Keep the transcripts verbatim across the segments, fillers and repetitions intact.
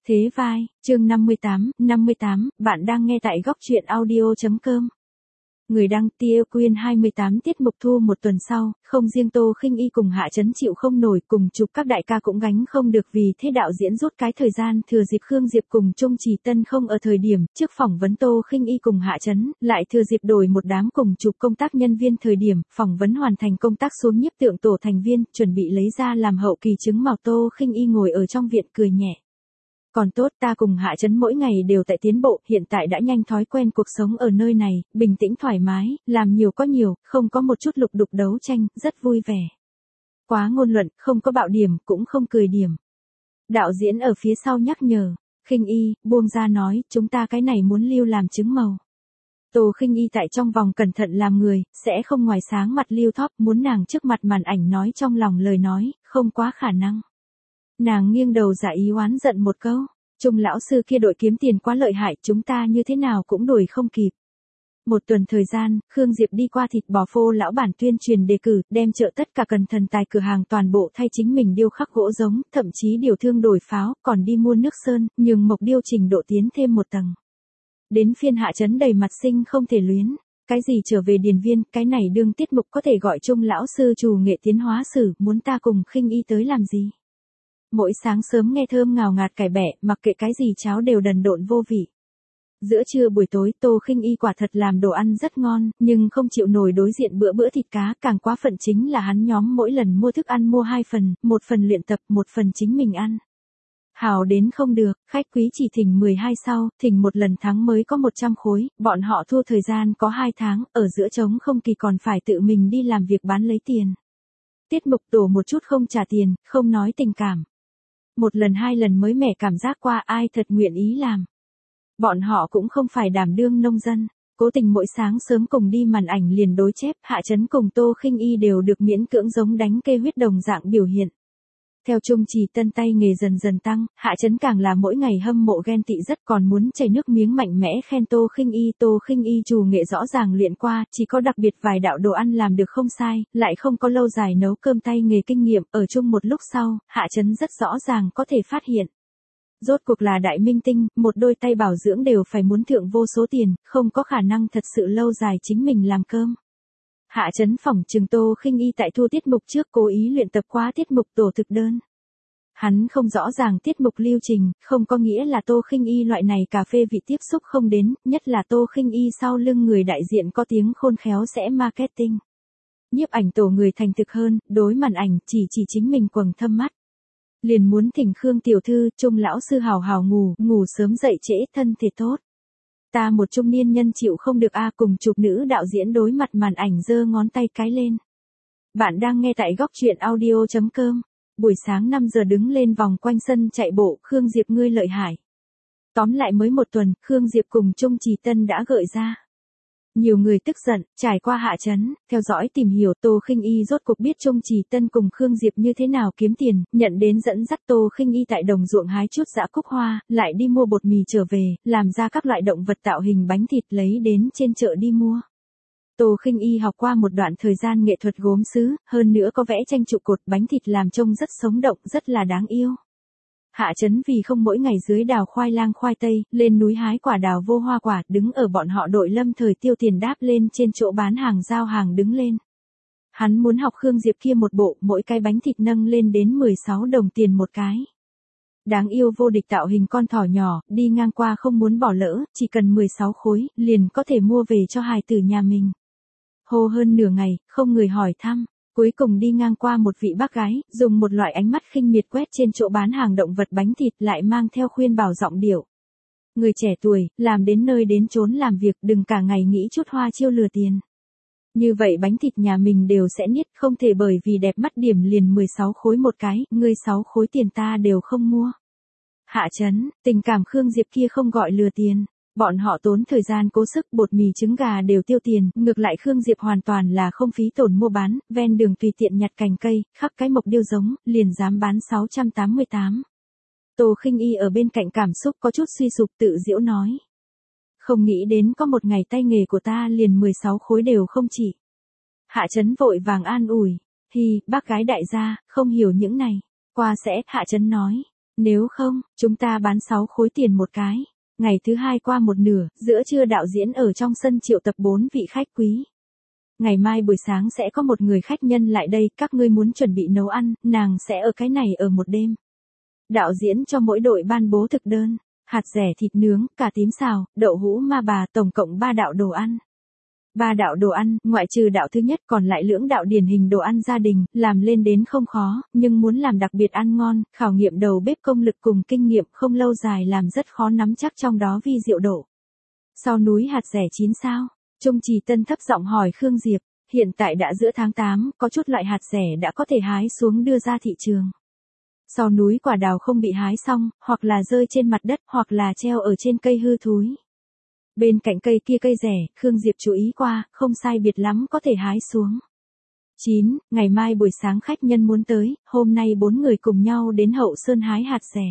Thế vai, chương năm mươi tám, năm mươi tám, bạn đang nghe tại góc truyện audio chấm com. Người đăng Tia Quyên hai mươi tám tiết mục thu một tuần sau, không riêng Tô Khinh Y cùng Hạ Chấn chịu không nổi, cùng chụp các đại ca cũng gánh không được, vì thế đạo diễn rút cái thời gian thừa dịp Khương Diệp cùng Trung Trì Tân không ở thời điểm trước phỏng vấn Tô Khinh Y cùng Hạ Chấn, lại thừa dịp đổi một đám cùng chụp công tác nhân viên thời điểm phỏng vấn hoàn thành công tác xuống nhiếp tượng tổ thành viên, chuẩn bị lấy ra làm hậu kỳ chứng màu. Tô Khinh Y ngồi ở trong viện cười nhẹ. Còn tốt, ta cùng Hạ Chấn mỗi ngày đều tại tiến bộ, hiện tại đã nhanh thói quen cuộc sống ở nơi này, bình tĩnh thoải mái, làm nhiều có nhiều, không có một chút lục đục đấu tranh, rất vui vẻ. Quá ngôn luận, không có bạo điểm, cũng không cười điểm. Đạo diễn ở phía sau nhắc nhở, Khinh Y, buông ra nói, chúng ta cái này muốn lưu làm chứng màu. Tô Khinh Y tại trong vòng cẩn thận làm người, sẽ không ngoài sáng mặt lưu thóp, muốn nàng trước mặt màn ảnh nói trong lòng lời nói, không quá khả năng. Nàng nghiêng đầu giả ý oán giận một câu, Trung lão sư kia đội kiếm tiền quá lợi hại, chúng ta như thế nào cũng đuổi không kịp. Một tuần thời gian, Khương Diệp đi qua thịt bò phô lão bản tuyên truyền đề cử, đem chợ tất cả cần thần tài cửa hàng toàn bộ thay chính mình điêu khắc gỗ giống, thậm chí điều thương đổi pháo, còn đi mua nước sơn, nhường mộc điêu trình độ tiến thêm một tầng. Đến phiên Hạ Chấn đầy mặt sinh không thể luyến. Cái gì trở về điền viên, cái này đương tiết mục có thể gọi Trung lão sư trù nghệ tiến hóa sử, muốn ta cùng Khinh Y tới làm gì? Mỗi sáng sớm nghe thơm ngào ngạt cải bẹ, mặc kệ cái gì cháo đều đần độn vô vị. Giữa trưa buổi tối, Tô Khinh Y quả thật làm đồ ăn rất ngon, nhưng không chịu nổi đối diện bữa bữa thịt cá, càng quá phận chính là hắn nhóm mỗi lần mua thức ăn mua hai phần, một phần luyện tập, một phần chính mình ăn. Hào đến không được, khách quý chỉ thỉnh mười hai sau, thỉnh một lần tháng mới có một trăm khối, bọn họ thua thời gian có hai tháng, ở giữa trống không kỳ còn phải tự mình đi làm việc bán lấy tiền. Tiết mục tổ một chút không trả tiền, không nói tình cảm. Một lần hai lần mới mẻ cảm giác qua ai thật nguyện ý làm. Bọn họ cũng không phải đảm đương nông dân, cố tình mỗi sáng sớm cùng đi màn ảnh liền đối chép, Hạ Chấn cùng Tô Khinh Y đều được miễn cưỡng giống đánh kê huyết đồng dạng biểu hiện. Theo Trung Trì Tân tay nghề dần dần tăng, Hạ Chấn càng là mỗi ngày hâm mộ ghen tị rất, còn muốn chảy nước miếng mạnh mẽ khen Tô Khinh Y. Tô Khinh Y trù nghệ rõ ràng luyện qua, chỉ có đặc biệt vài đạo đồ ăn làm được không sai, lại không có lâu dài nấu cơm tay nghề kinh nghiệm, ở chung một lúc sau, Hạ Chấn rất rõ ràng có thể phát hiện. Rốt cuộc là đại minh tinh, một đôi tay bảo dưỡng đều phải muốn thượng vô số tiền, không có khả năng thật sự lâu dài chính mình làm cơm. Hạ Chấn phỏng chừng Tô Khinh Y tại thu tiết mục trước cố ý luyện tập quá tiết mục tổ thực đơn. Hắn không rõ ràng tiết mục lưu trình, không có nghĩa là Tô Khinh Y loại này cà phê vị tiếp xúc không đến, nhất là Tô Khinh Y sau lưng người đại diện có tiếng khôn khéo sẽ marketing. Nhiếp ảnh tổ người thành thực hơn, đối màn ảnh chỉ chỉ chính mình quầng thâm mắt. Liền muốn thỉnh Khương tiểu thư, Trung lão sư hào hào ngủ, ngủ sớm dậy trễ, thân thể tốt. Ta một trung niên nhân chịu không được a, cùng chụp nữ đạo diễn đối mặt màn ảnh giơ ngón tay cái lên. Bạn đang nghe tại góc truyện audio chấm com. Buổi sáng năm giờ đứng lên vòng quanh sân chạy bộ, Khương Diệp ngươi lợi hại. Tóm lại mới một tuần, Khương Diệp cùng Trung Trì Tân đã gợi ra. Nhiều người tức giận, trải qua Hạ Chấn, theo dõi tìm hiểu Tô Khinh Y rốt cuộc biết Trung Trì Tân cùng Khương Diệp như thế nào kiếm tiền, nhận đến dẫn dắt Tô Khinh Y tại đồng ruộng hái chút dã cúc hoa, lại đi mua bột mì trở về, làm ra các loại động vật tạo hình bánh thịt lấy đến trên chợ đi mua. Tô Khinh Y học qua một đoạn thời gian nghệ thuật gốm sứ, hơn nữa có vẽ tranh trụ cột bánh thịt làm trông rất sống động, rất là đáng yêu. Hạ Chấn vì không mỗi ngày dưới đào khoai lang khoai tây, lên núi hái quả đào vô hoa quả, đứng ở bọn họ đội lâm thời tiêu tiền đáp lên trên chỗ bán hàng giao hàng đứng lên. Hắn muốn học Khương Diệp kia một bộ, mỗi cái bánh thịt nâng lên đến mười sáu đồng tiền một cái. Đáng yêu vô địch tạo hình con thỏ nhỏ, đi ngang qua không muốn bỏ lỡ, chỉ cần mười sáu khối, liền có thể mua về cho hài tử nhà mình. Hô hơn nửa ngày, không người hỏi thăm. Cuối cùng đi ngang qua một vị bác gái, dùng một loại ánh mắt khinh miệt quét trên chỗ bán hàng động vật bánh thịt, lại mang theo khuyên bảo giọng điệu. Người trẻ tuổi, làm đến nơi đến chốn làm việc, đừng cả ngày nghĩ chút hoa chiêu lừa tiền. Như vậy bánh thịt nhà mình đều sẽ niết, không thể bởi vì đẹp mắt điểm liền mười sáu khối một cái, ngươi sáu khối tiền ta đều không mua. Hạ Chấn, tình cảm Khương Diệp kia không gọi lừa tiền. Bọn họ tốn thời gian cố sức, bột mì trứng gà đều tiêu tiền, ngược lại Khương Diệp hoàn toàn là không phí tổn mua bán, ven đường tùy tiện nhặt cành cây, khắc cái mộc điêu giống, liền dám bán sáu trăm tám mươi tám. Tô Khinh Y ở bên cạnh cảm xúc có chút suy sụp tự giễu nói. Không nghĩ đến có một ngày tay nghề của ta liền mười sáu khối đều không chỉ. Hạ Chấn vội vàng an ủi, hi, bác gái đại gia, không hiểu những này, qua sẽ, Hạ Chấn nói. Nếu không, chúng ta bán sáu khối tiền một cái. Ngày thứ hai qua một nửa, giữa trưa đạo diễn ở trong sân triệu tập bốn vị khách quý. Ngày mai buổi sáng sẽ có một người khách nhân lại đây, các ngươi muốn chuẩn bị nấu ăn, nàng sẽ ở cái này ở một đêm. Đạo diễn cho mỗi đội ban bố thực đơn, hạt dẻ thịt nướng, cà tím xào, đậu hũ ma bà, tổng cộng ba đạo đồ ăn. Ba đạo đồ ăn, ngoại trừ đạo thứ nhất còn lại lưỡng đạo điển hình đồ ăn gia đình, làm lên đến không khó, nhưng muốn làm đặc biệt ăn ngon, khảo nghiệm đầu bếp công lực cùng kinh nghiệm không lâu dài làm rất khó nắm chắc trong đó vi diệu độ. Sau núi hạt dẻ chín sao? Trung Trì Tân thấp giọng hỏi Khương Diệp, hiện tại đã giữa tháng tám, có chút loại hạt dẻ đã có thể hái xuống đưa ra thị trường. Sau núi quả đào không bị hái xong, hoặc là rơi trên mặt đất, hoặc là treo ở trên cây hư thúi. Bên cạnh cây kia cây rẻ, Khương Diệp chú ý qua, không sai biệt lắm có thể hái xuống. chín. Ngày mai buổi sáng khách nhân muốn tới, hôm nay bốn người cùng nhau đến Hậu Sơn hái hạt rẻ.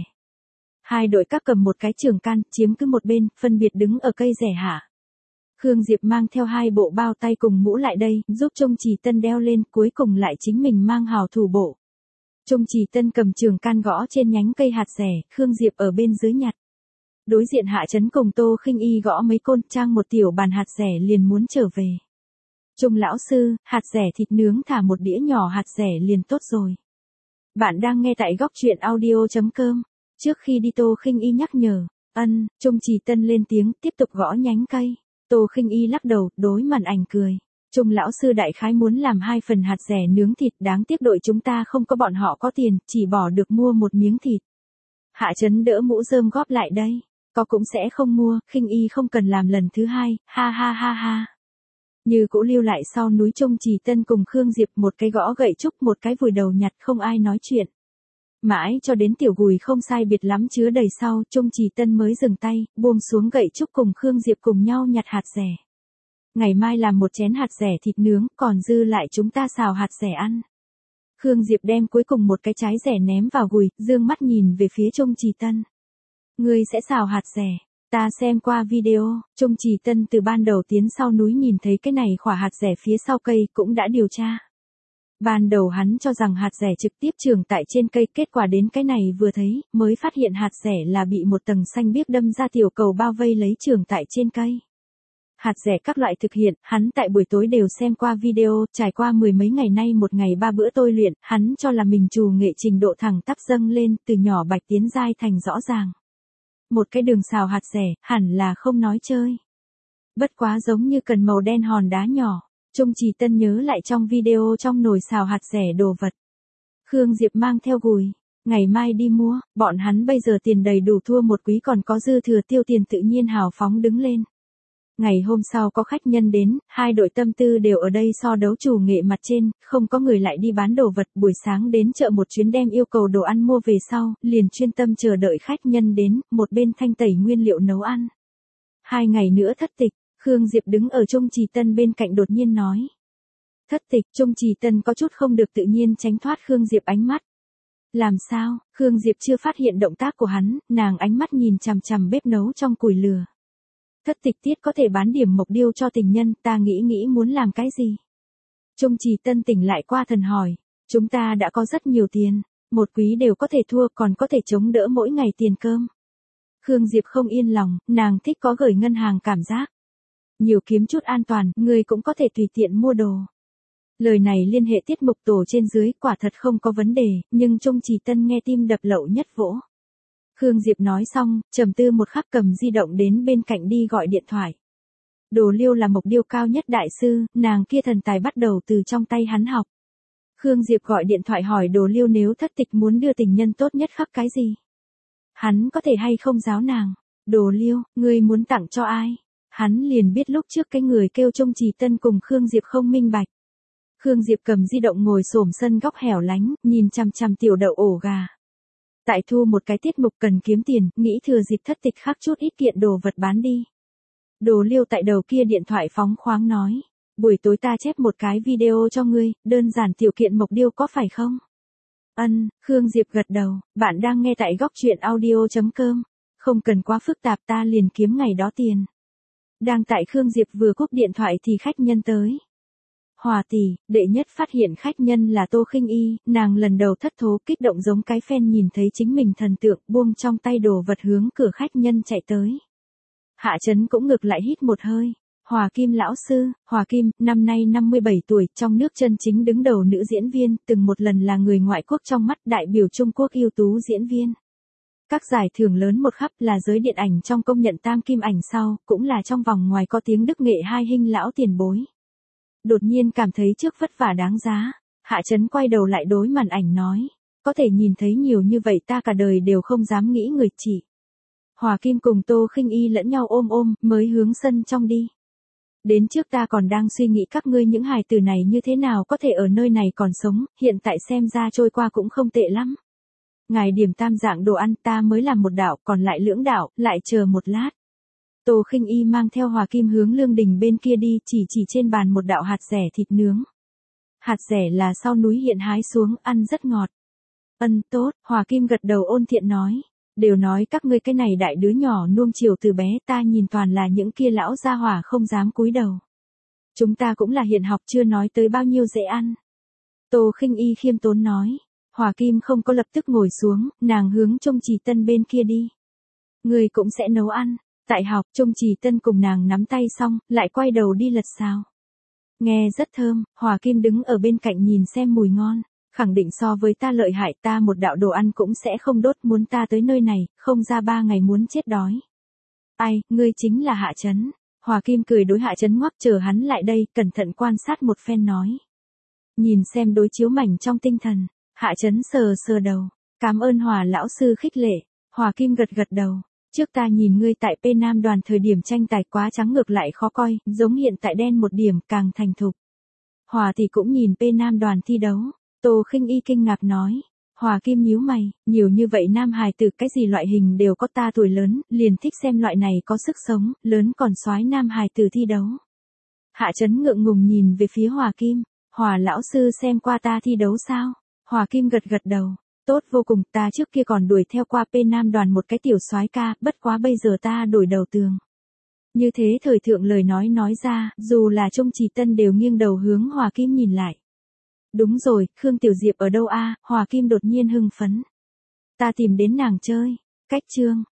Hai đội các cầm một cái trường can, chiếm cứ một bên, phân biệt đứng ở cây rẻ hạ. Khương Diệp mang theo hai bộ bao tay cùng mũ lại đây, giúp Trung Trì Tân đeo lên, cuối cùng lại chính mình mang hào thủ bộ. Trung Trì Tân cầm trường can gõ trên nhánh cây hạt rẻ, Khương Diệp ở bên dưới nhặt. Đối diện Hạ Chấn cùng Tô Khinh Y gõ mấy côn, trang một tiểu bàn hạt rẻ liền muốn trở về. Trung lão sư, hạt rẻ thịt nướng thả một đĩa nhỏ hạt rẻ liền tốt rồi. Bạn đang nghe tại góc truyện audio chấm com. Trước khi đi Tô Khinh Y nhắc nhở, ân, Trung Trì Tân lên tiếng, tiếp tục gõ nhánh cây. Tô Khinh Y lắc đầu, đối màn ảnh cười. Trung lão sư đại khái muốn làm hai phần hạt rẻ nướng thịt, đáng tiếc đội chúng ta không có bọn họ có tiền, chỉ bỏ được mua một miếng thịt. Hạ Chấn đỡ mũ rơm góp lại đây. Có cũng sẽ không mua, Khinh Y không cần làm lần thứ hai, ha ha ha ha. Như cũ lưu lại sau núi Trung Trì Tân cùng Khương Diệp, một cái gõ gậy trúc, một cái vùi đầu nhặt, không ai nói chuyện. Mãi cho đến tiểu gùi không sai biệt lắm chứa đầy sau, Trung Trì Tân mới dừng tay, buông xuống gậy trúc cùng Khương Diệp cùng nhau nhặt hạt rẻ. Ngày mai làm một chén hạt rẻ thịt nướng, còn dư lại chúng ta xào hạt rẻ ăn. Khương Diệp đem cuối cùng một cái trái rẻ ném vào gùi, dương mắt nhìn về phía Trung Trì Tân. Ngươi sẽ xào hạt rẻ, ta xem qua video, Trung Trì Tân từ ban đầu tiến sau núi nhìn thấy cái này khỏa hạt rẻ phía sau cây cũng đã điều tra. Ban đầu hắn cho rằng hạt rẻ trực tiếp trưởng tại trên cây, kết quả đến cái này vừa thấy, mới phát hiện hạt rẻ là bị một tầng xanh biếc đâm ra tiểu cầu bao vây lấy trưởng tại trên cây. Hạt rẻ các loại thực hiện, hắn tại buổi tối đều xem qua video, trải qua mười mấy ngày nay một ngày ba bữa tôi luyện, hắn cho là mình trù nghệ trình độ thẳng tắp dâng lên, từ nhỏ bạch tiến giai thành rõ ràng. Một cái đường xào hạt rẻ, hẳn là không nói chơi. Bất quá giống như cần màu đen hòn đá nhỏ. Trung Trì Tân nhớ lại trong video trong nồi xào hạt rẻ đồ vật. Khương Diệp mang theo gùi. Ngày mai đi mua, bọn hắn bây giờ tiền đầy đủ thua một quý còn có dư thừa tiêu tiền tự nhiên hào phóng đứng lên. Ngày hôm sau có khách nhân đến, hai đội tâm tư đều ở đây so đấu chủ nghệ mặt trên, không có người lại đi bán đồ vật, buổi sáng đến chợ một chuyến đem yêu cầu đồ ăn mua về sau, liền chuyên tâm chờ đợi khách nhân đến, một bên thanh tẩy nguyên liệu nấu ăn. Hai ngày nữa thất tịch, Khương Diệp đứng ở Trung Trì Tân bên cạnh đột nhiên nói. Thất tịch, Trung Trì Tân có chút không được tự nhiên tránh thoát Khương Diệp ánh mắt. Làm sao, Khương Diệp chưa phát hiện động tác của hắn, nàng ánh mắt nhìn chằm chằm bếp nấu trong củi lửa. Thất tịch tiết có thể bán điểm mộc điêu cho tình nhân, ta nghĩ nghĩ muốn làm cái gì? Trung Trì Tân tỉnh lại qua thần hỏi, chúng ta đã có rất nhiều tiền, một quý đều có thể thua còn có thể chống đỡ mỗi ngày tiền cơm. Khương Diệp không yên lòng, nàng thích có gửi ngân hàng cảm giác. Nhiều kiếm chút an toàn, người cũng có thể tùy tiện mua đồ. Lời này liên hệ tiết mục tổ trên dưới, quả thật không có vấn đề, nhưng Trung Trì Tân nghe tim đập lậu nhất vỗ. Khương Diệp nói xong, trầm tư một khắc cầm di động đến bên cạnh đi gọi điện thoại. Đồ Liêu là mộc điêu cao nhất đại sư, nàng kia thần tài bắt đầu từ trong tay hắn học. Khương Diệp gọi điện thoại hỏi Đồ Liêu nếu thất tịch muốn đưa tình nhân tốt nhất khắc cái gì. Hắn có thể hay không giáo nàng. Đồ Liêu, ngươi muốn tặng cho ai? Hắn liền biết lúc trước cái người kêu Trung Trì Tân cùng Khương Diệp không minh bạch. Khương Diệp cầm di động ngồi xổm sân góc hẻo lánh, nhìn chằm chằm tiểu đậu ổ gà. Tại thu một cái tiết mục cần kiếm tiền, nghĩ thừa dịp thất tịch khắc chút ít kiện đồ vật bán đi. Đồ Liêu tại đầu kia điện thoại phóng khoáng nói, buổi tối ta chép một cái video cho ngươi, đơn giản tiểu kiện mộc điêu có phải không? Ân, Khương Diệp gật đầu, bạn đang nghe tại góc truyện audio chấm com, không cần quá phức tạp ta liền kiếm ngày đó tiền. Đang tại Khương Diệp vừa cúp điện thoại thì khách nhân tới. Hòa tỷ, đệ nhất phát hiện khách nhân là Tô Khinh Y, nàng lần đầu thất thố kích động giống cái phen nhìn thấy chính mình thần tượng, buông trong tay đồ vật hướng cửa khách nhân chạy tới. Hạ Chấn cũng ngược lại hít một hơi. Hòa Kim lão sư, Hòa Kim, năm nay năm mươi bảy tuổi, trong nước chân chính đứng đầu nữ diễn viên, từng một lần là người ngoại quốc trong mắt đại biểu Trung Quốc ưu tú diễn viên. Các giải thưởng lớn một khắp, là giới điện ảnh trong công nhận tam kim ảnh sau, cũng là trong vòng ngoài có tiếng đức nghệ hai hình lão tiền bối. Đột nhiên cảm thấy trước vất vả đáng giá, Hạ Chấn quay đầu lại đối màn ảnh nói, có thể nhìn thấy nhiều như vậy ta cả đời đều không dám nghĩ người chị. Hòa Kim cùng Tô Khinh Y lẫn nhau ôm ôm, mới hướng sân trong đi. Đến trước ta còn đang suy nghĩ các ngươi những hài tử này như thế nào có thể ở nơi này còn sống, hiện tại xem ra trôi qua cũng không tệ lắm. Ngài điểm tam dạng đồ ăn ta mới làm một đạo, còn lại lưỡng đạo, lại chờ một lát. Tô Khinh Y mang theo Hòa Kim hướng lương đình bên kia đi, chỉ chỉ trên bàn một đạo hạt dẻ thịt nướng. Hạt dẻ là sau núi hiện hái xuống, ăn rất ngọt. Ân tốt, Hòa Kim gật đầu ôn thiện nói. Đều nói các ngươi cái này đại đứa nhỏ nuông chiều từ bé, ta nhìn toàn là những kia lão gia hỏa không dám cúi đầu. Chúng ta cũng là hiện học chưa nói tới bao nhiêu dễ ăn. Tô Khinh Y khiêm tốn nói. Hòa Kim không có lập tức ngồi xuống, nàng hướng Trung Trì Tân bên kia đi. Người cũng sẽ nấu ăn. Tại học, Trung Trì Tân cùng nàng nắm tay xong, lại quay đầu đi lật xào. Nghe rất thơm, Hòa Kim đứng ở bên cạnh nhìn xem mùi ngon. Khẳng định so với ta lợi hại, ta một đạo đồ ăn cũng sẽ không đốt, muốn ta tới nơi này, không ra ba ngày muốn chết đói. Ai, ngươi chính là Hạ Chấn. Hòa Kim cười đối Hạ Chấn ngoắc chờ hắn lại đây, cẩn thận quan sát một phen nói. Nhìn xem đối chiếu mảnh trong tinh thần, Hạ Chấn sờ sờ đầu, cảm ơn Hòa lão sư khích lệ. Hòa Kim gật gật đầu, trước ta nhìn ngươi tại P Nam đoàn thời điểm tranh tài quá trắng ngược lại khó coi, giống hiện tại đen một điểm càng thành thục. Hòa thì cũng nhìn P Nam đoàn thi đấu. Tô Khinh Y kinh ngạc nói. Hòa Kim nhíu mày, nhiều như vậy nam hài tử cái gì loại hình đều có, ta tuổi lớn, liền thích xem loại này có sức sống, lớn còn soái nam hài tử thi đấu. Hạ Chấn ngượng ngùng nhìn về phía Hòa Kim, Hòa lão sư xem qua ta thi đấu sao? Hòa Kim gật gật đầu, tốt vô cùng, ta trước kia còn đuổi theo qua P Nam đoàn một cái tiểu soái ca, bất quá bây giờ ta đổi đầu tường. Như thế thời thượng lời nói nói ra, dù là Trung Trì Tân đều nghiêng đầu hướng Hòa Kim nhìn lại. Đúng rồi, Khương Tiểu Diệp ở đâu a? Hòa Kim đột nhiên hưng phấn. Ta tìm đến nàng chơi. Cách chương.